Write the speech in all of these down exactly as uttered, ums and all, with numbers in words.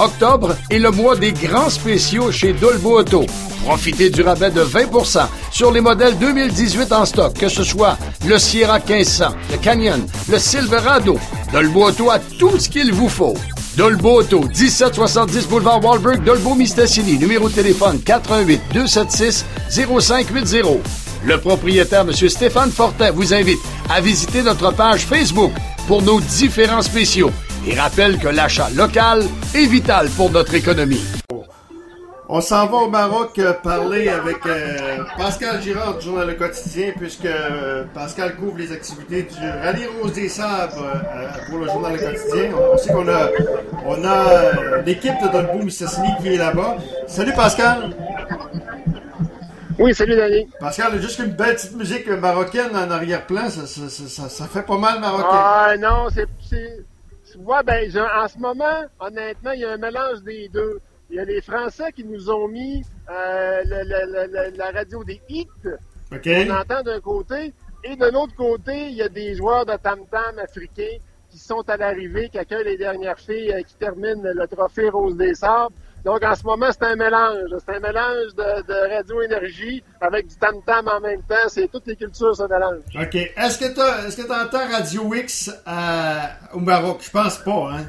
Octobre est le mois des grands spéciaux chez Dolbo Auto. Profitez du rabais de vingt pour cent sur les modèles deux mille dix-huit en stock, que ce soit le Sierra quinze cents, le Canyon, le Silverado. Dolbo Auto a tout ce qu'il vous faut. Dolbo Auto, dix-sept soixante-dix boulevard Walberg, Dolbeau-Mistassini, numéro de téléphone quatre un huit, deux sept six, zéro cinq huit zéro. Le propriétaire, M. Stéphane Fortin, vous invite à visiter notre page Facebook pour nos différents spéciaux et rappelle que l'achat local est vital pour notre économie. On s'en va au Maroc euh, parler avec euh, Pascal Girard du Journal Le Quotidien, puisque euh, Pascal couvre les activités du Rallye Rose des Sables euh, pour le Journal Le Quotidien. On, on sait qu'on a, on a euh, l'équipe de Dolbeau-Mistassini qui est là-bas. Salut Pascal! Oui, salut Danny. Pascal, juste une belle petite musique marocaine en arrière-plan, ça, ça, ça, ça fait pas mal marocain. Ah non, c'est... c'est... Ouais, ben, je, en ce moment, honnêtement, il y a un mélange des deux. Il y a les Français qui nous ont mis euh, le, le, le, la radio des hits, okay. qu'on entend d'un côté, et de l'autre côté, il y a des joueurs de tam-tam africains qui sont à l'arrivée, qui accueillent les dernières filles euh, qui terminent le trophée Rose des Sables. Donc, en ce moment, c'est un mélange. C'est un mélange de, de radio-énergie avec du tam-tam en même temps. C'est toutes les cultures se mélangent. OK. Est-ce que tu est-ce que tu entends Radio X à, au Maroc? Je pense pas, hein?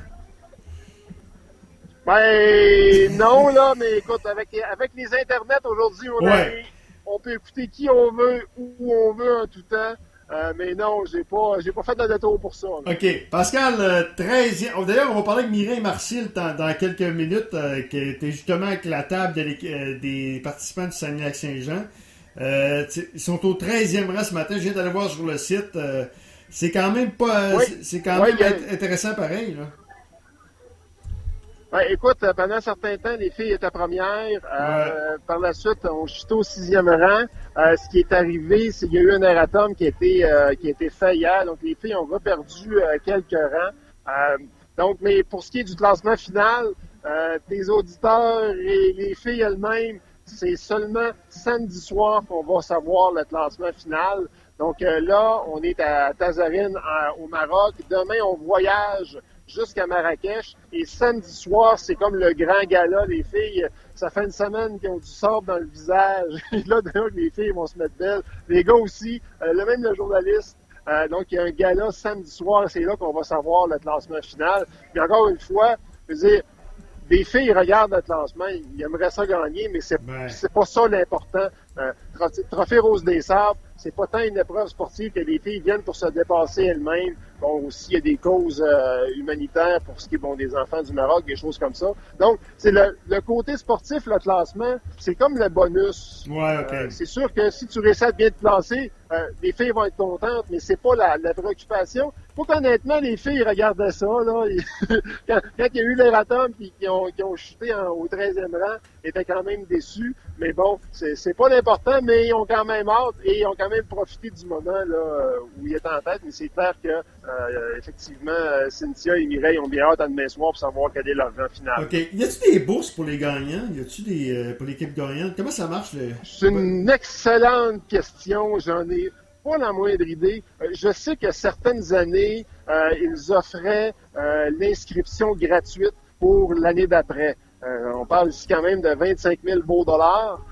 Ben, non, là, mais écoute, avec, avec les internets aujourd'hui, on, ouais. on peut écouter qui on veut, où on veut en tout temps. Euh, mais non, j'ai pas, j'ai pas fait de détour pour ça. Là. OK. Pascal, euh, treizième... D'ailleurs, on va parler avec Mireille Marcil dans, dans quelques minutes, euh, qui était justement avec la table de euh, des participants du Saguenay-Lac-Saint-Jean. Euh, ils sont au treizième rang ce matin. Je viens d'aller voir sur le site. Euh, c'est quand même pas... Oui. C'est, c'est quand oui, même a... intéressant pareil, là. Ouais, écoute, pendant un certain temps, les filles étaient premières. Euh, ouais. Par la suite, on chutait au sixième rang. Euh, ce qui est arrivé, c'est qu'il y a eu un erratum qui a été, euh, qui a été fait hier. Donc, les filles ont reperdu euh, quelques rangs. Euh, donc, mais pour ce qui est du classement final, euh, tes auditeurs et les filles elles-mêmes, c'est seulement samedi soir qu'on va savoir le classement final. Donc euh, là, on est à Tazarine, à, au Maroc. Demain, on voyage jusqu'à Marrakech. Et samedi soir, c'est comme le grand gala. Les filles, ça fait une semaine qu'ils ont du sable dans le visage. Et là, d'ailleurs, les filles vont se mettre belles. Les gars aussi, euh, le même le journaliste. Euh, donc, il y a un gala samedi soir. C'est là qu'on va savoir le classement final. Puis encore une fois, je veux dire, les filles regardent le classement, ils aimeraient ça gagner, mais c'est, ouais. c'est pas ça l'important. Euh, Trophée Rose des Sables, c'est pas tant une épreuve sportive que les filles viennent pour se dépasser elles-mêmes. Bon, aussi, il y a des causes euh, humanitaires pour ce qui est bon, des enfants du Maroc, des choses comme ça. Donc, c'est le, le côté sportif, le classement, c'est comme le bonus. Ouais, OK. Euh, c'est sûr que si tu réussis à bien te placer, euh, les filles vont être contentes, mais c'est pas la, la préoccupation. Faut qu'honnêtement, les filles regardaient ça, là. quand, quand il y a eu l'erratum puis qui ont, qui ont chuté en, au treizième rang, ils étaient quand même déçus. Mais bon, c'est, c'est pas l'important, mais ils ont quand même hâte et ils ont quand même profité du moment là où ils étaient en tête. Mais c'est clair que, euh, effectivement, Cynthia et Mireille ont bien hâte à demain soir pour savoir quel est leur rang final. OK. Y a-t-il des bourses pour les gagnants? Y a-t-il des, euh, pour l'équipe gagnante? Comment ça marche? Le... C'est une excellente question. J'en ai pas la moindre idée. Je sais que certaines années, euh, ils offraient euh, l'inscription gratuite pour l'année d'après. Euh, on parle ici quand même de vingt-cinq mille beaux dollars.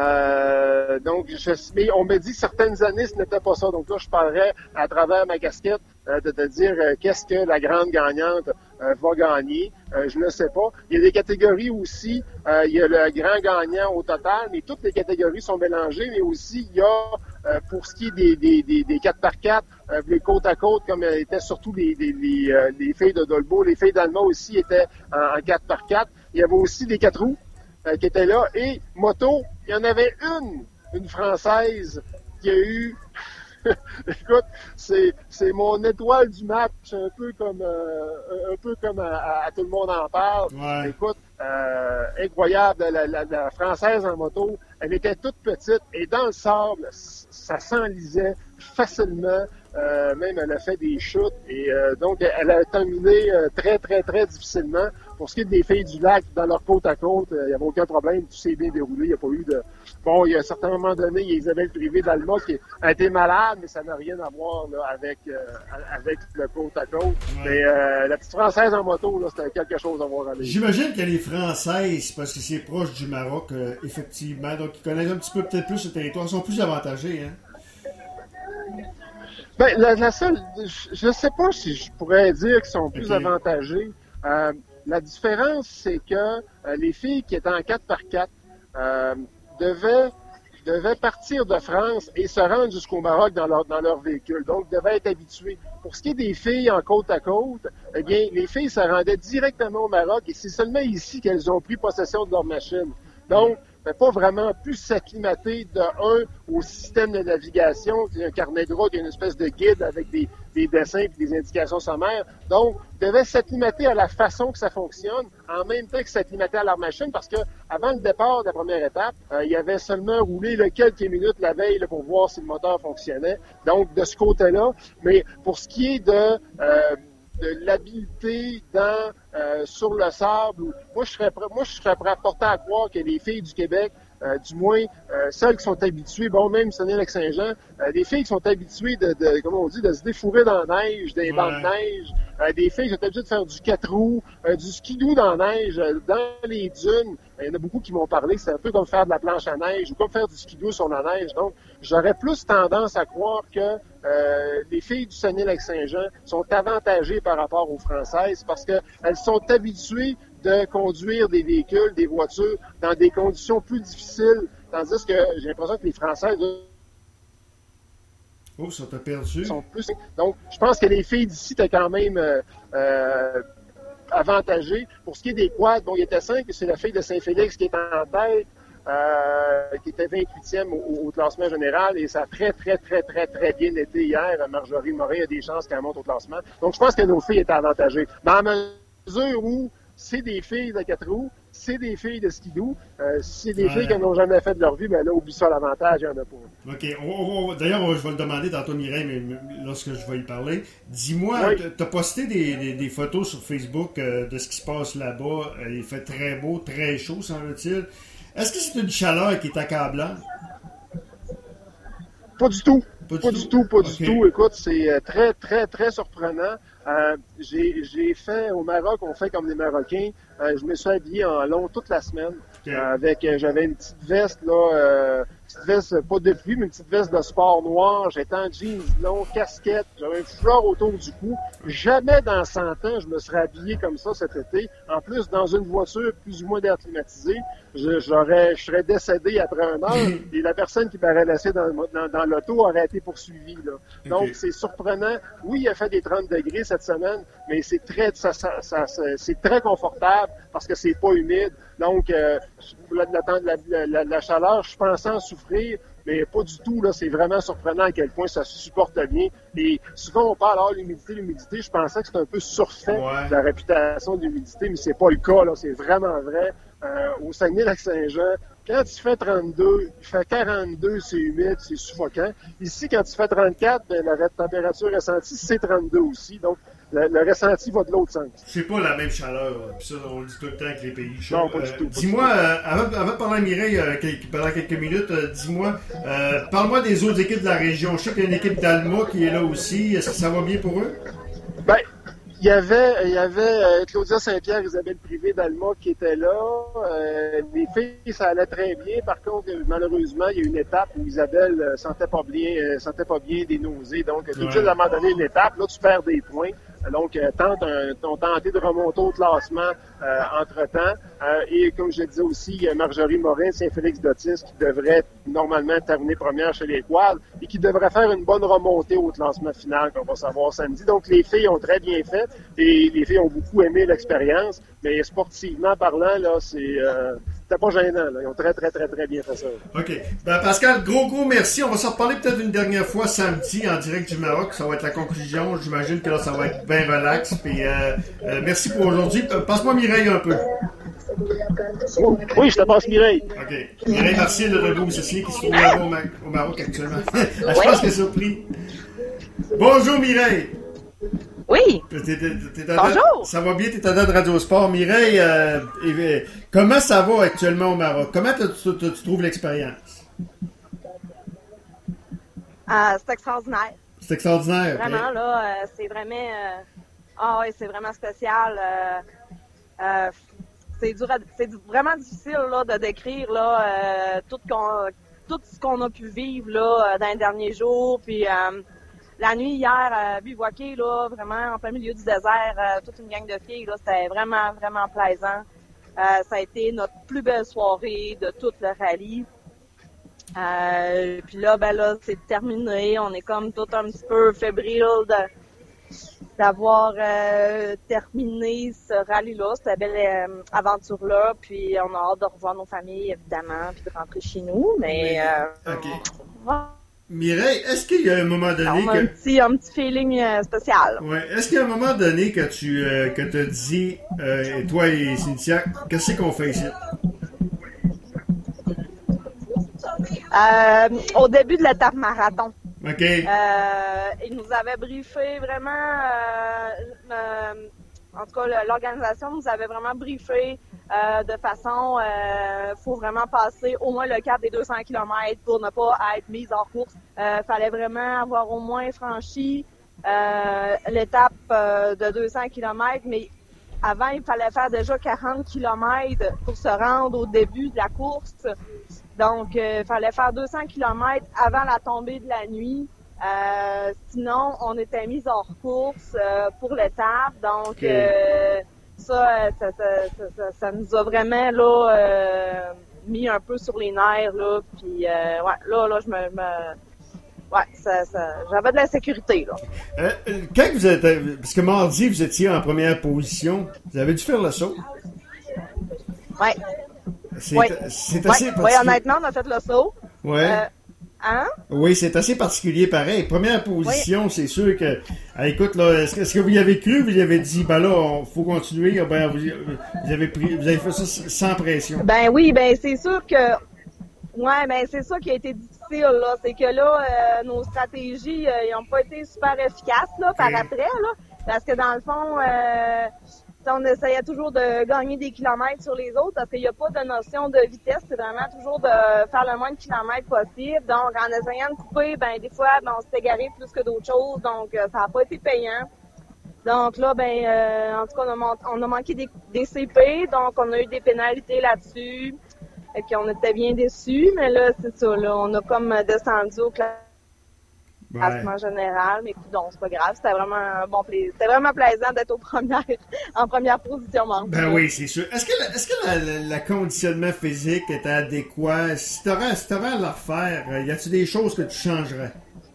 Euh, donc, je, mais on me dit certaines années, ce n'était pas ça. Donc là, je parlerais à travers ma casquette euh, de te dire euh, qu'est-ce que la grande gagnante euh, va gagner. Euh, je ne sais pas. Il y a des catégories aussi. Euh, il y a le grand gagnant au total, mais toutes les catégories sont mélangées. Mais aussi, il y a, euh, pour ce qui est des, des, des, des quatre par quatre, euh, les côte à côte, comme euh, étaient surtout les, les, les, euh, les filles de Dolbeau. Les filles d'Alma aussi étaient en, en quatre par quatre. Il y avait aussi des quatre roues euh, qui étaient là. Et moto, il y en avait une, une Française qui a eu... Écoute, c'est, c'est mon étoile du match, un peu comme, euh, un peu comme à, à, à tout le monde en parle. Ouais. Écoute, euh, incroyable, la, la, la Française en moto, elle était toute petite et dans le sable, ça s'enlisait facilement. Euh, même elle a fait des chutes et euh, donc elle a terminé euh, très très très difficilement. Pour ce qui est des filles du lac, dans leur côte à côte, il n'y avait aucun problème, tout s'est bien déroulé, il n'y a pas eu de... Bon, il y a à un certain moment donné, il y a Isabelle Privé d'Alma qui a été malade, mais ça n'a rien à voir là, avec, euh, avec le côte à côte. Ouais. Mais euh, la petite Française en moto, là, c'était quelque chose à voir aller. J'imagine que les Françaises, parce que c'est proche du Maroc, euh, effectivement, donc ils connaissent un petit peu peut-être plus le territoire, sont plus avantagés, hein? Ben, la, la seule, je ne sais pas si je pourrais dire qu'ils sont plus okay. avantagés. Euh, la différence, c'est que euh, les filles qui étaient en quatre par quatre euh, devaient, devaient partir de France et se rendre jusqu'au Maroc dans leur, dans leur véhicule. Donc, devaient être habituées. Pour ce qui est des filles en côte à côte, eh bien, les filles se rendaient directement au Maroc et c'est seulement ici qu'elles ont pris possession de leur machine. Donc, ne pas vraiment plus s'acclimater de un au système de navigation. Il y a un carnet de route, il y a une espèce de guide avec des, des dessins et des indications sommaires. Donc, devaient s'acclimater à la façon que ça fonctionne, en même temps que s'acclimater à leur machine, parce que avant le départ de la première étape, euh, il y avait seulement roulé là, quelques minutes la veille là, pour voir si le moteur fonctionnait. Donc, de ce côté-là. Mais pour ce qui est de... Euh, de l'habileté dans euh, sur le sable. Moi, je serais prêt, moi, je serais prêt à porter à croire que les filles du Québec, euh, du moins euh, celles qui sont habituées, bon, même Saguenay-Lac-Saint-Jean, euh, des filles qui sont habituées de, de, comment on dit, de se défourrer dans la neige, des ouais. bancs de neige, euh, des filles qui sont habituées de faire du quatre roues, euh, du skidoo dans la neige, euh, dans les dunes. Il y en a beaucoup qui m'ont parlé que c'est un peu comme faire de la planche à neige ou comme faire du skidoo sur la neige. Donc, j'aurais plus tendance à croire que euh, les filles du Saguenay-Lac-Saint-Jean sont avantagées par rapport aux Françaises parce qu'elles sont habituées de conduire des véhicules, des voitures dans des conditions plus difficiles, tandis que j'ai l'impression que les Françaises oh, ça t'a perdu. sont plus... Donc, je pense que les filles d'ici étaient quand même euh, euh, avantagées. Pour ce qui est des quads, bon, il était cinq, c'est la fille de Saint-Félix qui est en tête, euh, qui était vingt-huitième au, au classement général, et ça a très, très, très, très, très bien été hier. Marjorie Morin a des chances qu'elle monte au classement. Donc, je pense que nos filles étaient avantagées. Mais à mesure où c'est des filles de quatre roues, c'est des filles de skidoo. Euh, si c'est des ouais. filles qui n'ont jamais fait de leur vie, ben là, oublie ça, l'avantage, il n'y en a pas. OK. On, on, on, d'ailleurs, je vais le demander tantôt, Mireille, mais lorsque je vais y parler. Dis-moi, oui. tu as posté des, des, des photos sur Facebook euh, de ce qui se passe là-bas. Il fait très beau, très chaud, semble-t-il. Est-ce que c'est une chaleur qui est accablante? Pas du tout. Pas, pas du tout, tout pas okay. du tout. Écoute, c'est très, très, très surprenant. Euh, j'ai, j'ai fait au Maroc, on fait comme les Marocains. Euh, je me suis habillé en long toute la semaine. Okay. Euh, avec, euh, j'avais une petite veste là, euh, petite veste pas de pluie, mais une petite veste de sport noir. J'étais en jeans long, casquette. J'avais un foulard autour du cou. Jamais dans cent ans, je me serais habillé comme ça cet été. En plus, dans une voiture plus ou moins d'air climatisé, je, j'aurais, je serais décédé après un heure. Et la personne qui m'aurait laissé dans, dans, dans l'auto aurait été poursuivie. Là. Donc, okay. c'est surprenant. Oui, il a fait des trente degrés cette semaine, mais c'est très, ça, ça, ça, c'est très confortable parce que c'est pas humide. Donc, euh, la, la, la, la chaleur, je pensais en souffrir, mais pas du tout. Là, c'est vraiment surprenant à quel point ça se supporte bien. Et souvent, on parle, ah, l'humidité, l'humidité. Je pensais que c'était un peu surfait ouais. la réputation de l'humidité, mais c'est pas le cas. Là, c'est vraiment vrai. Euh, au Saguenay-Lac-Saint-Jean, quand il fait trente-deux, il fait quarante-deux, c'est humide, c'est suffocant. Ici, quand il fait trente-quatre, ben, la température ressentie, c'est trente-deux aussi. Donc, le, le ressenti va de l'autre sens. C'est pas la même chaleur. Puis ça, on le dit tout le temps avec les pays chauds. Non, pas du euh, tout. Dis-moi, euh, avant, avant de parler à Mireille euh, pendant quelques minutes, euh, dis-moi, euh, parle-moi des autres équipes de la région. Je sais qu'il y a une équipe d'Alma qui est là aussi. Est-ce que ça va bien pour eux? Ben, il y avait, il y avait euh, Claudia Saint-Pierre, Isabelle Privé d'Alma qui étaient là. Euh, les filles, ça allait très bien. Par contre, malheureusement, il y a une étape où Isabelle euh, sentait pas bien, euh, sentait pas bien des nausées. Donc, tout de suite, à un moment donné, une étape, là, tu perds des points. Donc, euh, tente un, ont tenté de remonter au classement euh, entre-temps. Euh, et comme je le disais aussi, il y a Marjorie Morin, Saint-Félix-d'Otis, qui devrait normalement terminer première chez les quads et qui devrait faire une bonne remontée au classement final qu'on va savoir samedi. Donc, les filles ont très bien fait et les filles ont beaucoup aimé l'expérience. Mais sportivement parlant, là, c'est... Euh, C'était pas gênant, là. Ils ont très, très, très, très bien fait ça. OK. Ben, Pascal, gros, gros merci. On va s'en reparler peut-être une dernière fois samedi en direct du Maroc. Ça va être la conclusion. J'imagine que là, ça va être bien relax. Puis, euh, euh, merci pour aujourd'hui. Passe-moi Mireille un peu. Oui, je te passe Mireille. OK. Mireille Martial de Reboux Cécile qui se trouve là au, Ma- au Maroc actuellement. Je pense qu'elle est surprise. Bonjour Mireille. Oui. T'es, t'es, t'es Bonjour. Ça va bien, t'es en de Radio Sport. Mireille, euh, et, comment ça va actuellement au Maroc? Comment tu, tu, tu trouves l'expérience? Euh, c'est extraordinaire. C'est extraordinaire. Vraiment, okay. là, euh, c'est vraiment... Euh, ah oui, c'est vraiment spécial. Euh, euh, c'est, dur à, c'est vraiment difficile là, de décrire là, euh, tout, qu'on, tout ce qu'on a pu vivre là, dans les derniers jours. Puis euh, la nuit hier, à bivouaquer, là, vraiment en plein milieu du désert, euh, toute une gang de filles, là, c'était vraiment, vraiment plaisant. Euh, ça a été notre plus belle soirée de tout le rallye. Euh, puis là, ben là, c'est terminé. On est comme tout un petit peu fébrile de, d'avoir euh, terminé ce rallye-là, cette belle euh, aventure-là. Puis on a hâte de revoir nos familles, évidemment, puis de rentrer chez nous. Mais, euh, OK. On... Mireille, est-ce qu'il y a un moment donné on a que... un petit, un petit feeling euh, spécial. Ouais. Est-ce qu'il y a un moment donné que tu euh, que t'as dit, euh, toi et Cynthia, qu'est-ce qu'on fait ici? Euh, au début de l'étape marathon. OK. Euh, ils nous avaient briefé vraiment, euh, euh, en tout cas l'organisation nous avait vraiment briefé euh, de façon, euh, faut vraiment passer au moins le cap des deux cents kilomètres pour ne pas être mise hors course. Euh, fallait vraiment avoir au moins franchi euh, l'étape euh, de deux cents kilomètres, mais avant, il fallait faire déjà quarante kilomètres pour se rendre au début de la course. Donc, il euh, fallait faire deux cents kilomètres avant la tombée de la nuit. Euh, sinon, on était mis hors course euh, pour l'étape. Donc, okay. euh, ça, ça, ça, ça, ça nous a vraiment là euh, mis un peu sur les nerfs. Là, puis, euh, ouais, là, là, je me... me Ouais, ça, ça, j'avais de la sécurité, là. Euh, quand vous êtes... Parce que mardi, vous étiez en première position. Vous avez dû faire le saut? Oui. C'est, oui. c'est assez oui. particulier. Oui, honnêtement, on a fait le saut. Oui. Euh, hein? Oui, c'est assez particulier, pareil. Première position, oui. C'est sûr que... Ah, écoute, là, est-ce que, est-ce que vous y avez cru? Vous y avez dit, ben là, il faut continuer. Ben, vous, vous, avez pris, vous avez fait ça sans pression. Ben oui, ben c'est sûr que... Ouais, ben c'est ça qui a été difficile, là. C'est que là, euh, nos stratégies, euh, ils n'ont pas été super efficaces, là, par okay. après, là. Parce que dans le fond, euh, on essayait toujours de gagner des kilomètres sur les autres parce qu'il n'y a pas de notion de vitesse. C'est vraiment toujours de faire le moins de kilomètres possible. Donc, en essayant de couper, ben des fois, ben, on s'est égaré plus que d'autres choses. Donc, euh, ça n'a pas été payant. Donc là, ben euh, en tout cas, on a, man- on a manqué des, des C P. Donc, on a eu des pénalités là-dessus. Et puis, on était bien déçus, mais là, c'est ça, là, on a comme descendu au classement ouais. général, mais écoute, donc, c'est pas grave, c'était vraiment un bon plaisir. C'était vraiment plaisant d'être aux premières, en première position, Marc. Ben oui, c'est sûr. Est-ce que, la, est-ce que la, la, la conditionnement physique était adéquat? Si t'aurais, si t'aurais à le refaire, y a-t-il des choses que tu changerais?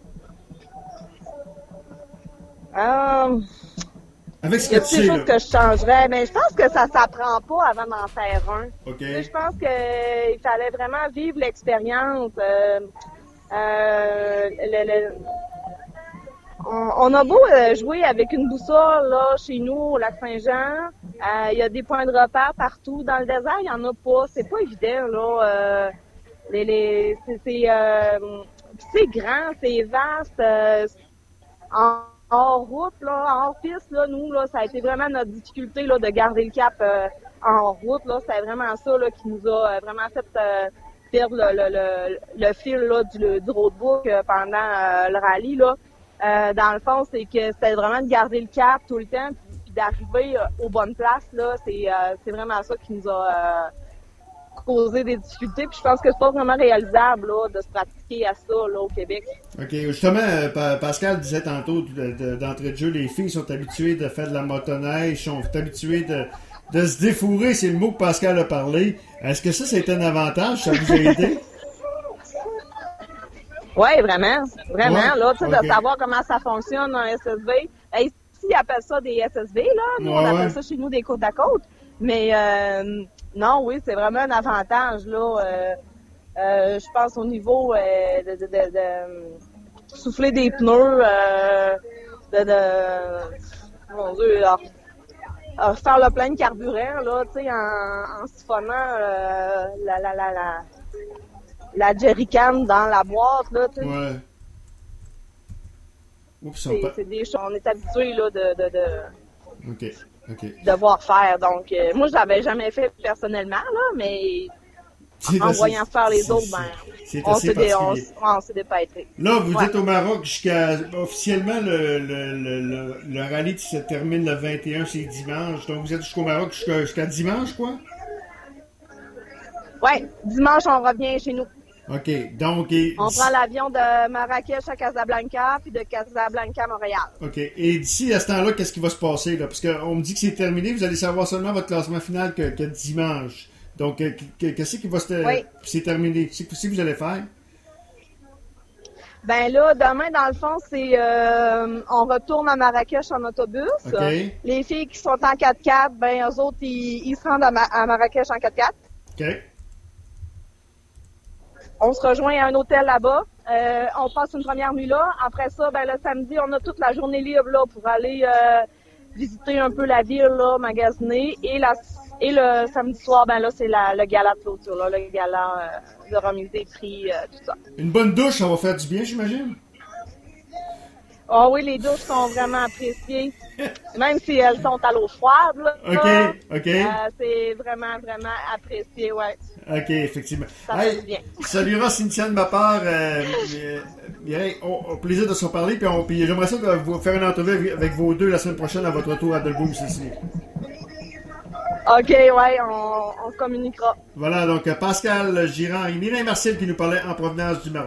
Euh... Avec ce Il y a que tu des sais, choses là. que je changerais, mais je pense que ça s'apprend pas avant d'en faire un. Okay. Je pense qu'il fallait vraiment vivre l'expérience. Euh, euh, le, le, on, on a beau jouer avec une boussole là chez nous au lac Saint-Jean. Il euh, y a des points de repère partout. Dans le désert, il y en a pas. C'est pas évident là. Euh, les, les, c'est, c'est, euh, c'est grand, c'est vaste. Euh, en, hors route, là, hors piste, là, nous, là, ça a été vraiment notre difficulté, là, de garder le cap, euh, en route, là. C'est vraiment ça, là, qui nous a euh, vraiment fait, euh, perdre le, le, le, le fil, là, du, du roadbook euh, pendant, euh, le rallye, là. Euh, dans le fond, c'est que c'était vraiment de garder le cap tout le temps, puis, puis d'arriver euh, aux bonnes places, là. C'est, euh, c'est vraiment ça qui nous a, euh, causer des difficultés, puis je pense que c'est pas vraiment réalisable là, de se pratiquer à ça là, au Québec. OK. Justement, euh, Pascal disait tantôt de, de, d'entrée de jeu, les filles sont habituées de faire de la motoneige, sont habituées de, de se défourrer, c'est le mot que Pascal a parlé. Est-ce que ça, c'est un avantage? Ça vous a aidé? Oui, vraiment. Vraiment, ouais? Là, tu sais, okay. De savoir comment ça fonctionne un S S V. Et ici, ils appellent ça des S S V, là. Nous, ouais, on appelle ouais. ça chez nous des côtes à côte. Mais euh, non, oui, c'est vraiment un avantage, là. Euh, euh, je pense au niveau euh, de, de, de, de souffler des pneus, euh, de, de mon Dieu, alors, alors, faire le plein de carburant, là, tu sais, en, en siphonnant euh, la, la, la, la, la jerrycan dans la boîte, là, tu sais. Ouais. Oups, c'est, pas... c'est des choses, on est habitué là, de, de, de, OK, OK. de voir faire. Donc, euh, moi, je l'avais jamais fait personnellement, là, mais C'est en assez, voyant faire les c'est, autres, c'est, ben, c'est on, assez s'est dé, on, particulier. on s'est dépêtré. Là, vous Ouais. êtes au Maroc jusqu'à... Officiellement, le, le, le, le, le rallye se termine le vingt et un, c'est dimanche. Donc, vous êtes jusqu'au Maroc jusqu'à, jusqu'à dimanche, quoi? Ouais, dimanche, on revient chez nous. OK. Donc... Et, On prend l'avion de Marrakech à Casablanca, puis de Casablanca à Montréal. OK. Et d'ici à ce temps-là, qu'est-ce qui va se passer, là? Parce qu'on me dit que c'est terminé, vous allez savoir seulement votre classement final que, que dimanche. Donc, qu'est-ce qui va se... Oui. C'est terminé. Qu'est-ce que vous allez faire? Ben là, demain, dans le fond, c'est euh, on retourne à Marrakech en autobus. OK. Les filles qui sont en quatre-quatre, ben eux autres, ils, ils se rendent à, Ma- à Marrakech en quatre-quatre. OK. On se rejoint à un hôtel là-bas. Euh, on passe une première nuit là. Après ça, ben le samedi, on a toute la journée libre là pour aller euh, visiter un peu la ville, là, magasiner. Et la et le samedi soir, ben là, c'est la, le gala de clôture, là, le gala euh, de remise des prix, euh, tout ça. Une bonne douche, ça va faire du bien, j'imagine? Ah oui, les douches sont vraiment appréciées. Même si elles sont à l'eau froide, là. OK, OK. Euh, c'est vraiment, vraiment apprécié, ouais. OK, effectivement. Ça fait du Hey, bien. saluera Cynthia de ma part. Euh, euh, Mireille, au, au plaisir de se parler. Puis, on, puis j'aimerais ça de vous faire une entrevue avec, avec vos deux la semaine prochaine à votre retour à Dolboum, Sicile. OK, ouais, on, on se communiquera. Voilà, donc Pascal Girard et Mireille Marcel qui nous parlaient en provenance du Maroc.